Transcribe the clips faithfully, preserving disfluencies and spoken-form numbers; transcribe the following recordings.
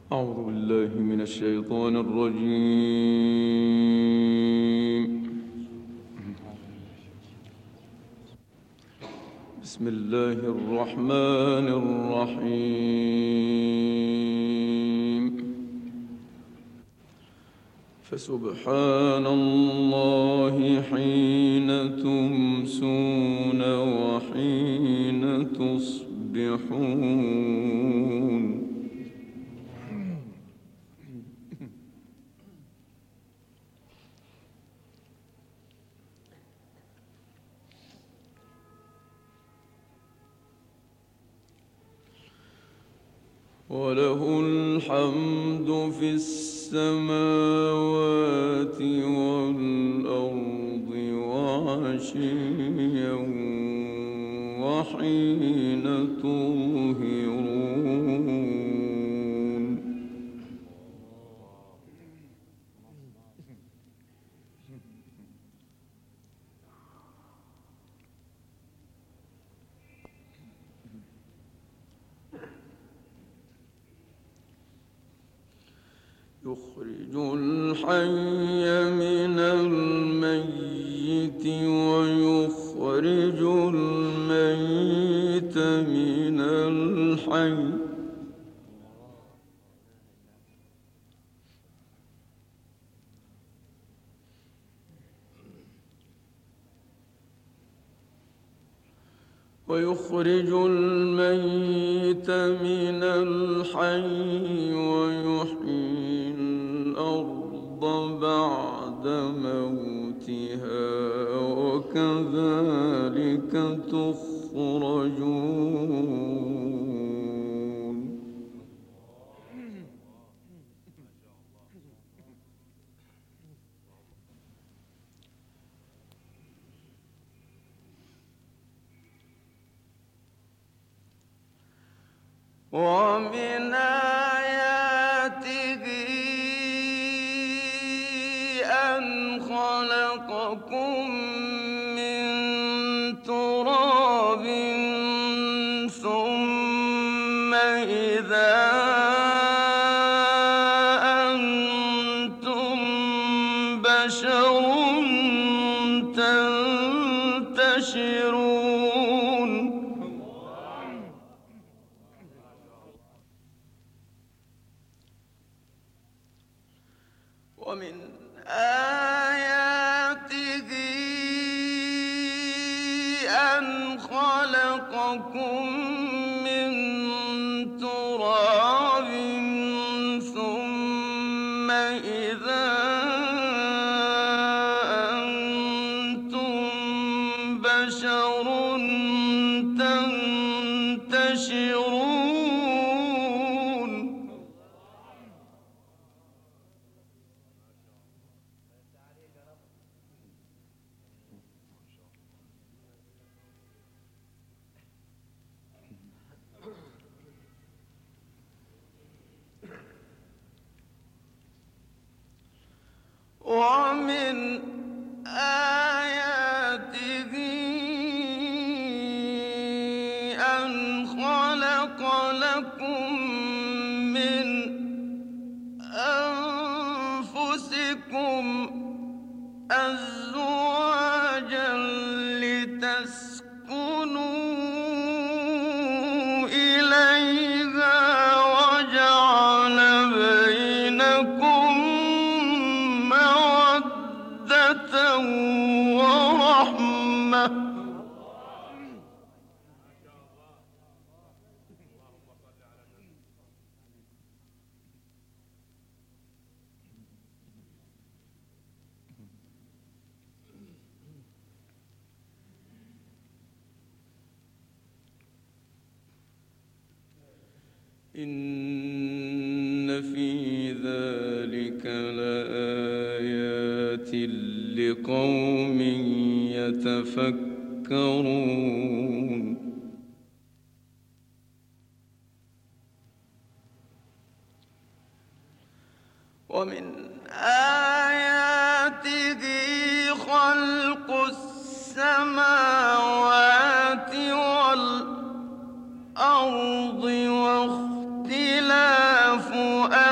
أعوذ بالله من الشيطان الرجيم. بسم الله الرحمن الرحيم. فسبحان الله حين تمسون وحين تصبحون. وله الحمد في السماوات والأرض وعشيا وحين تظهرون. يخرج الحي من الميت ويخرج الميت من الحي. ويخرج الميت من الحي ويحيي الأرض بعد موتها وكذلك تخرجون. ومن آياته أن خلقكم من تراب ثم إذا أنتم بشر تنتشرون. ومن آياته أن خلقكم من تراب ثم إذا أنتم بشر تنتشرون. ومن آياته أن خلق لكم من أنفسكم أزواجا لتسكنوا إليها وجعل بينكم مودة ورحمة. إن في ذلك لآيات لقوم يتفكرون. ومن آياته خلق السماوات والأرض واختلاف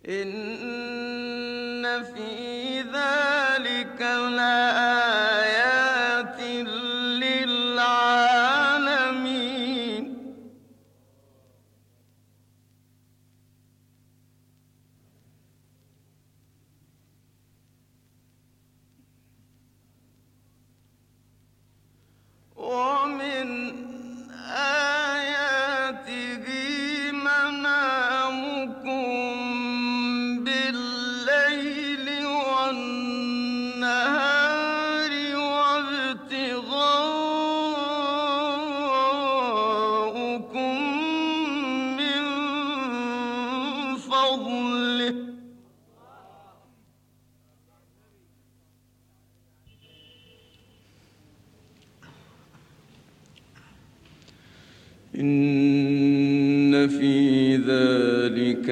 إن في ذلك لآيات للعالمين. ومن آياته منامكم بالليل والنهار وابتغاؤكم من فضله. إن في ذلك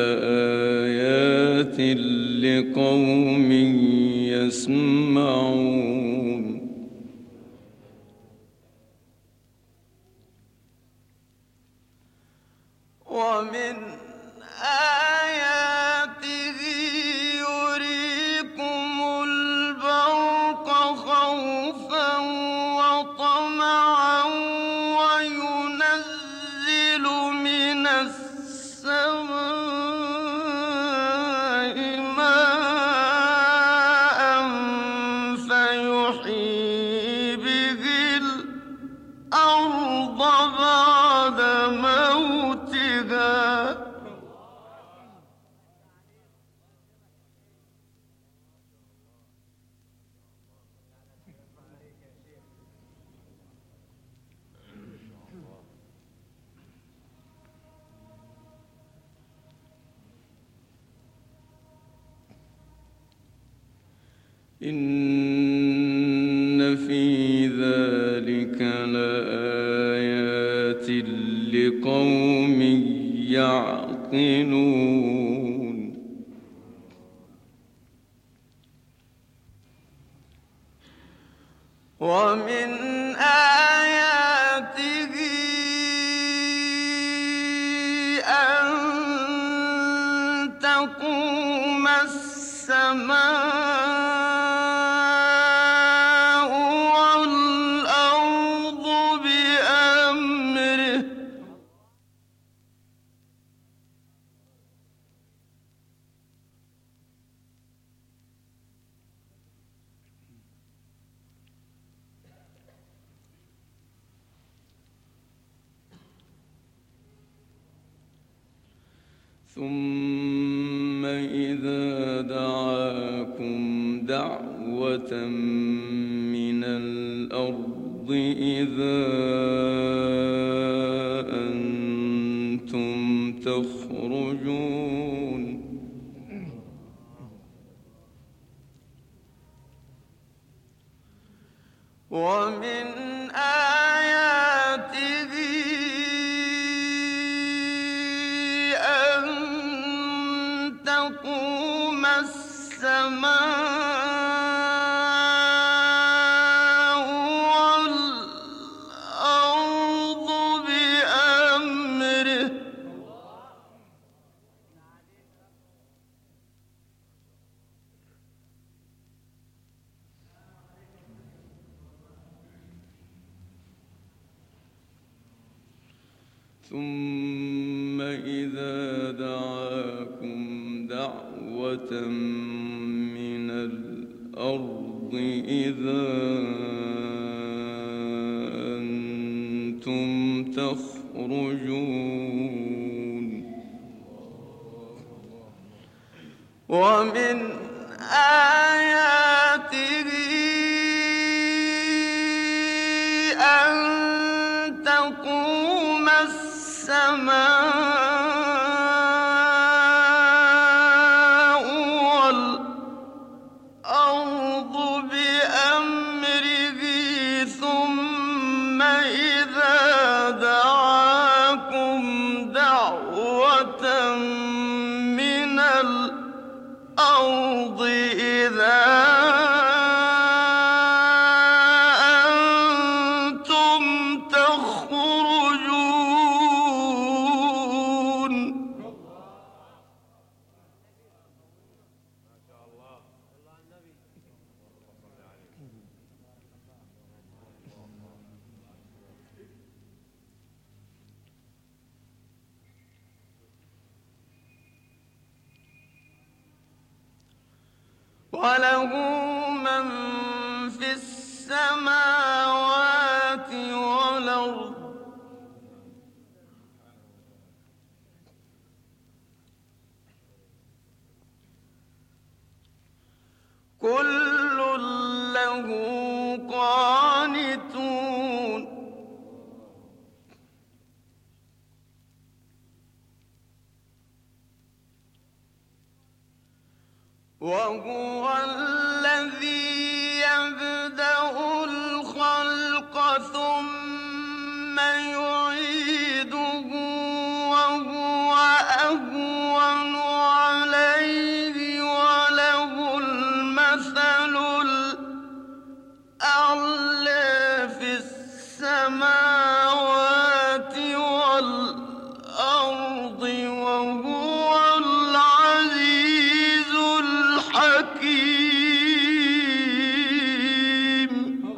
لآيات لقوم يسمعون. ومن آياته يريكم البرق خوفا وطمعا وينزل من السماء ماء فيحيي به الأرض بعد موتها. إن في ذلك لآيات لقوم يعقلون. ومن آياته أن تقوم السماء والأرض بأمره. ثم إذا دعاكم دعوة من الأرض إذا أنتم تخرجون. ومن آياته أن تقوم السماء والأرض بأمره. ثم إذا دعاكم دعوة من الأرض إذا أنتم تخرجون. ومن آياته أن تقوم السماء والأرض بأمره. ثم إذا دعاكم دعوة من الأرض إذا أنتم تخرجون. وله من في السماوات والأرض كل له قانتون وهو الذي يبدأ الخلق ثم يعيده وهو أهون عليه وله المثل الأعلى في السماوات والأرض وهو العزيز الحكيم.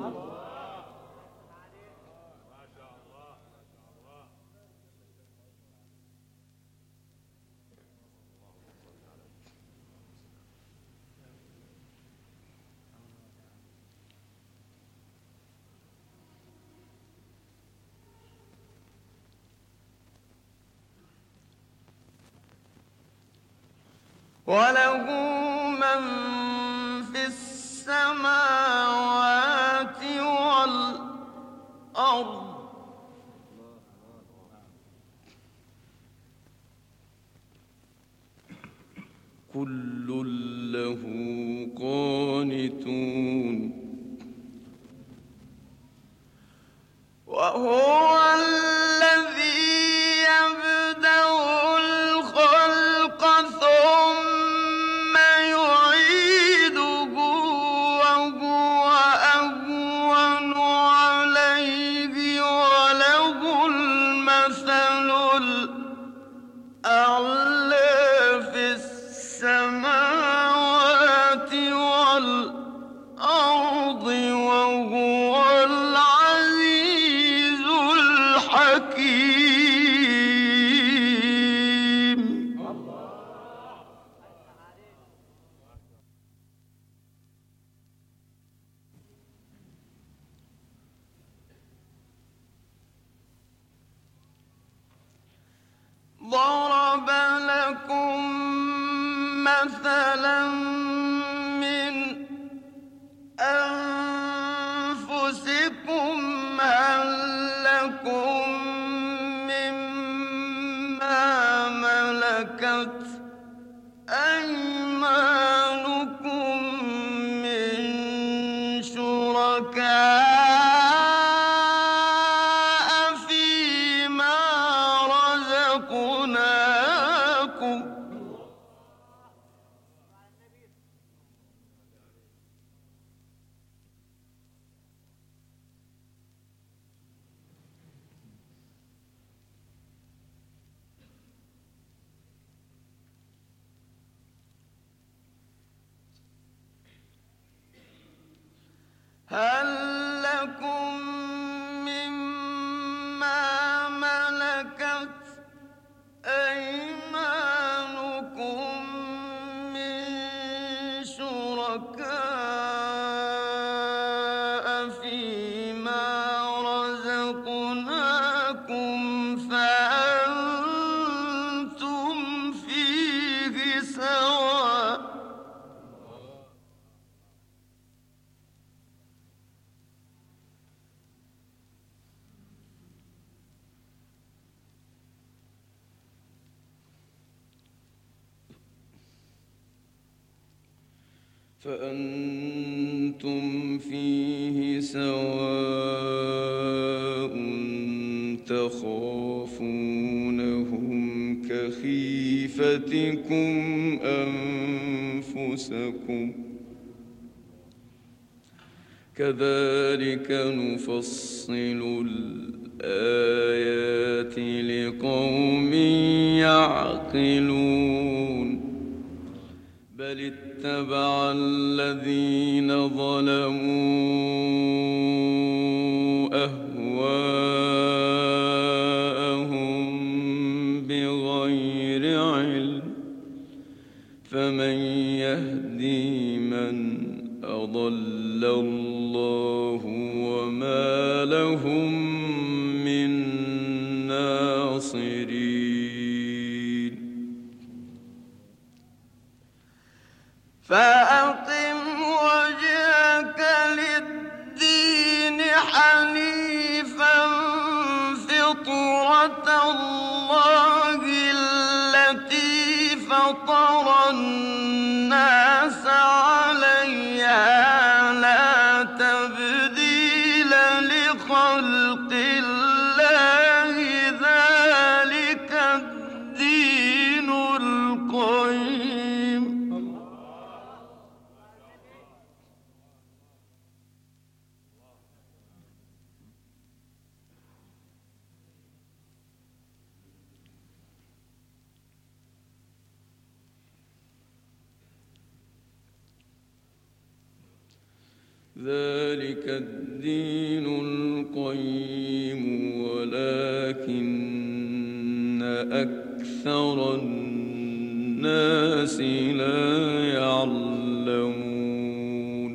وله من في السماوات والأرض كل له قانتون وهو الذي يبدأ الخلق ثم يعيده وهو أهون عليه وله المثل الأعلى في السماوات والأرض وهو العزيز الحكيم. ضرب لكم مثلا من أنفسكم هل لكم مما ملكت أيمانكم من شركاء فيما رزقناكم هل لكم مما ملكت أيمانكم من شركاء فيما رزقناكم فأنتم فيه سواء فأنتم فيه سواء تخافونهم كخيفتكم أنفسكم كذلك نفصل الآيات لقوم يعقلون بل اتبع الذين ظلموا أهواءهم بغير علم فمن يهدي من حنيفا فطرة الله التي فطر الناس عليها لا تبديل لخلق الله ذلك الدين القيم. ذلك الدين القيم ولكن أكثر الناس لا يعلمون.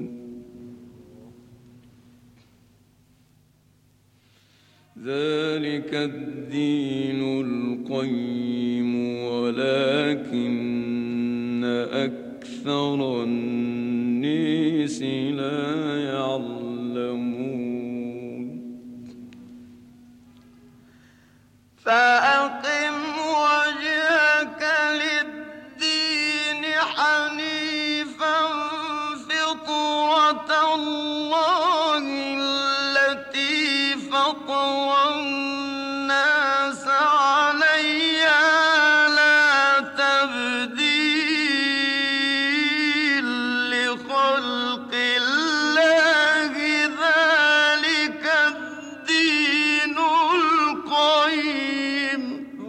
ذلك الدين القيم ولكن أكثر الناس لا يعلمون. فأقم وجهك للدين حنيفا فطرة الله التي فطر الناس عليها لا تبديل لخلق الله ذلك الدين القيم.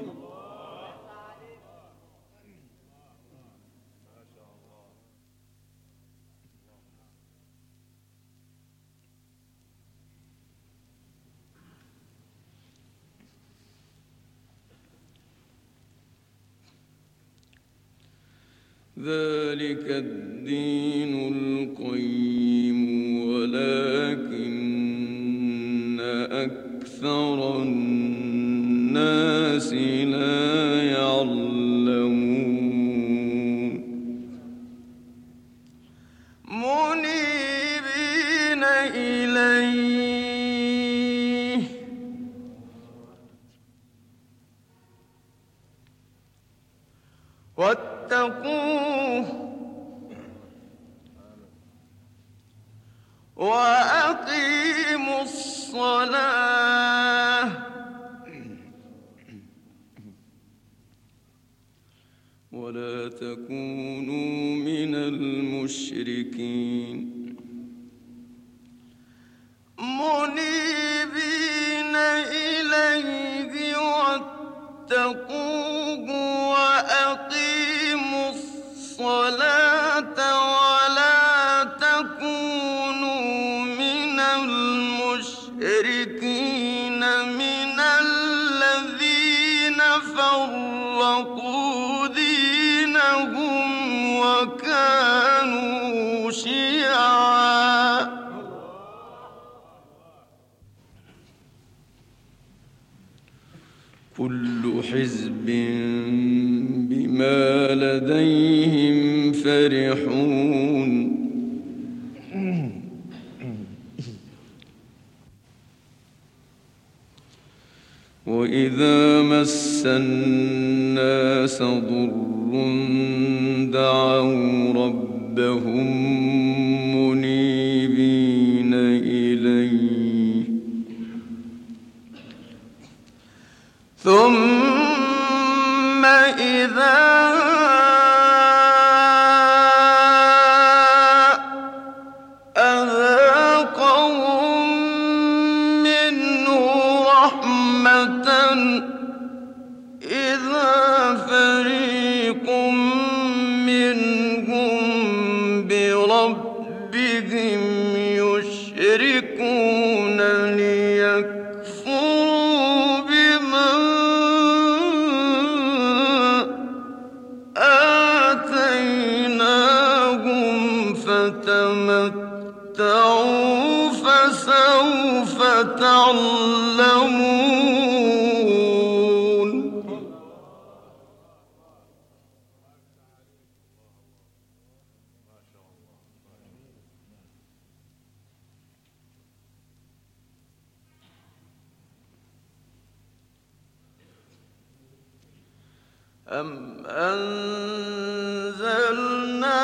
ذلك الدين القيم ولكن أكثر الناس لا يعلمون. منيبين إليه واتقوه وأقيموا الصلاة ولا تكونوا من المشركين. منيبين إليه واتقوه وأقيموا الصلاة ولا تكونوا من المشركين من الذين فرقوا دينهم وكانوا شيعا. كل حزب بما لديهم فرحون. وإذا مس الناس ضر دعوا ربهم منيبين إليه ثم إذا أذاقهم منه رحمة إذا فريق منهم بربهم يشركون ليكفروا بما آتيناهم فتمتعوا فسوف تعلمون. أَمْ أَنزَلْنَا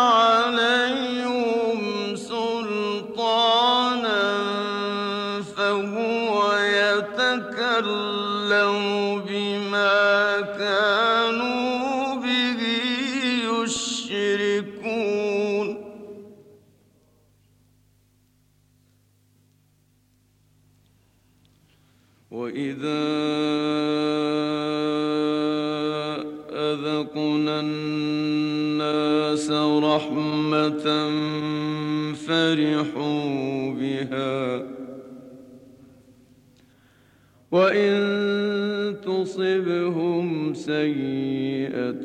عَلَيْهِمْ سُلْطَانًا فَهُوَ يَتَكَلَّمُ بِمَا كَانُوا بِهِ يُشْرِكُونَ وَإِذَا أَذَقْنَا النَّاسَ رَحْمَةً فَرِحُوا بِهَا وَإِن تُصِبْهُمْ سَيِّئَةٌ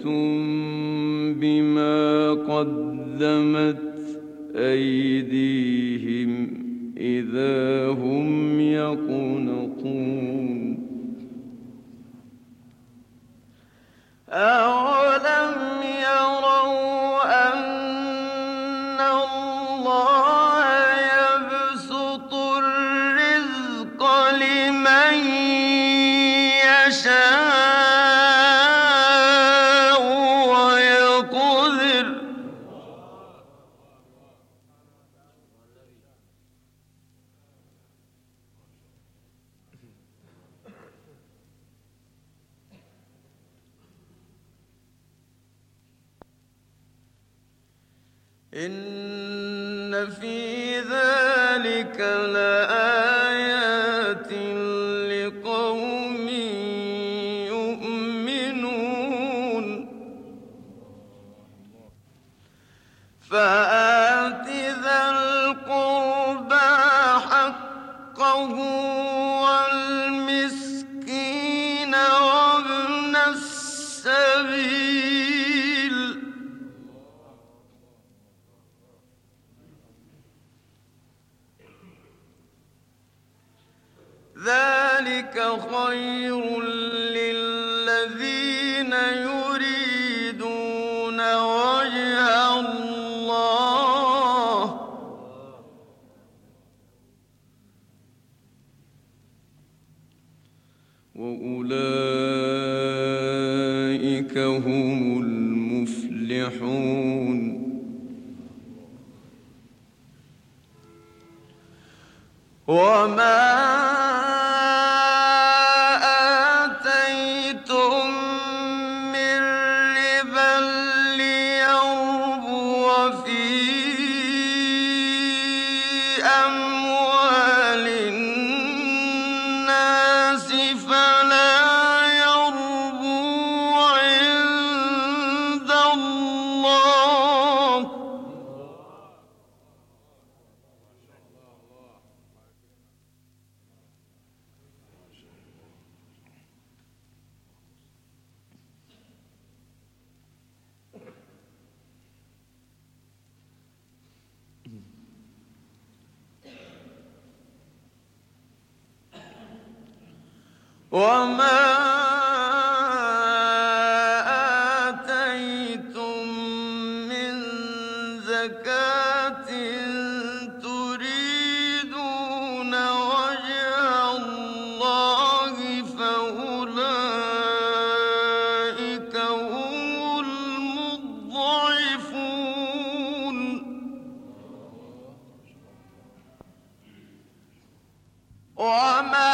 بِمَا قَدَّمَتْ أَيْدِيهِمْ إِذَا هُمْ يَقْنَطُونَ أَوَلَمْ يَرَوْا أَنَّ اللَّهَ يَبْسُطُ الرِّزْقَ لِمَن يَشَاءُ وَيَقْدِرُ إِنَّ فِي ذَلِكَ لَآيَاتٍ لِقَوْمٍ يُؤْمِنُونَ فَآتِ ذَا الْقُرْبَىٰ حَقَّهُ وَالْمِسْكِينَ وَابْنَ السَّبِيلِ ذَلِكَ خَيْرٌ لِّلَّذِينَ يُرِيدُونَ وَجْهَ اللَّهِ ۖ وَأُولَٰئِكَ هُمُ الْمُفْلِحُونَ وَمَا وَمَا آتَيْتُم مِّن زَكَاةٍ تُرِيدُونَ وَجْهَ اللَّهِ فَأُولَٰئِكَ هُمُ الْمُضْعِفُونَ وَمَا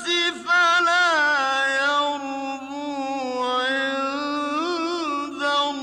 عند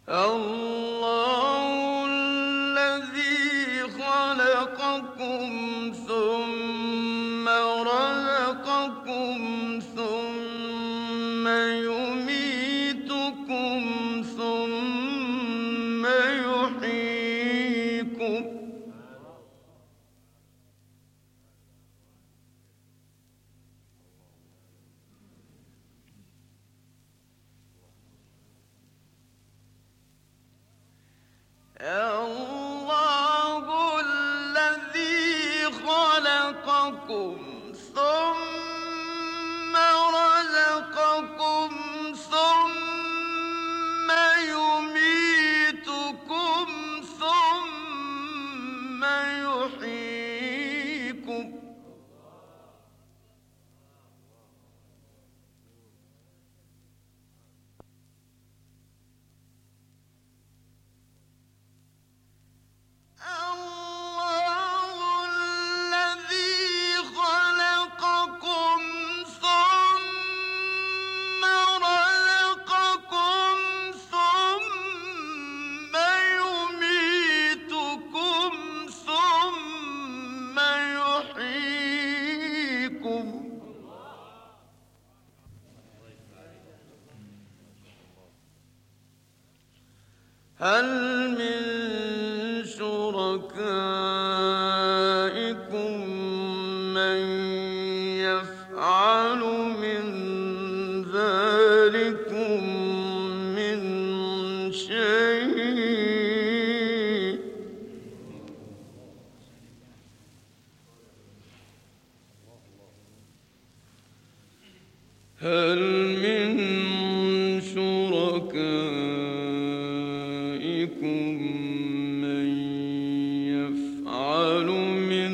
الله الذي خلقكم ثم رزقكم ثم يميتكم ثم يحييكم الله الذي خلقكم ثم رزقكم ثم يميتكم ثم يحييكم هل من شركائكم من يفعل من ذلكم من شيء هل من شركائكم من يفعل من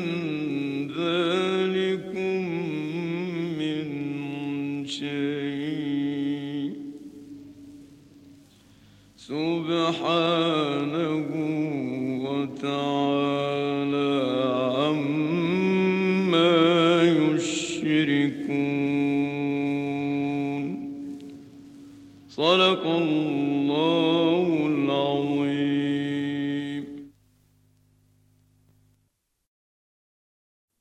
ذلكم من شيء سبحانه وتعالى عما يشركون. صدق الله.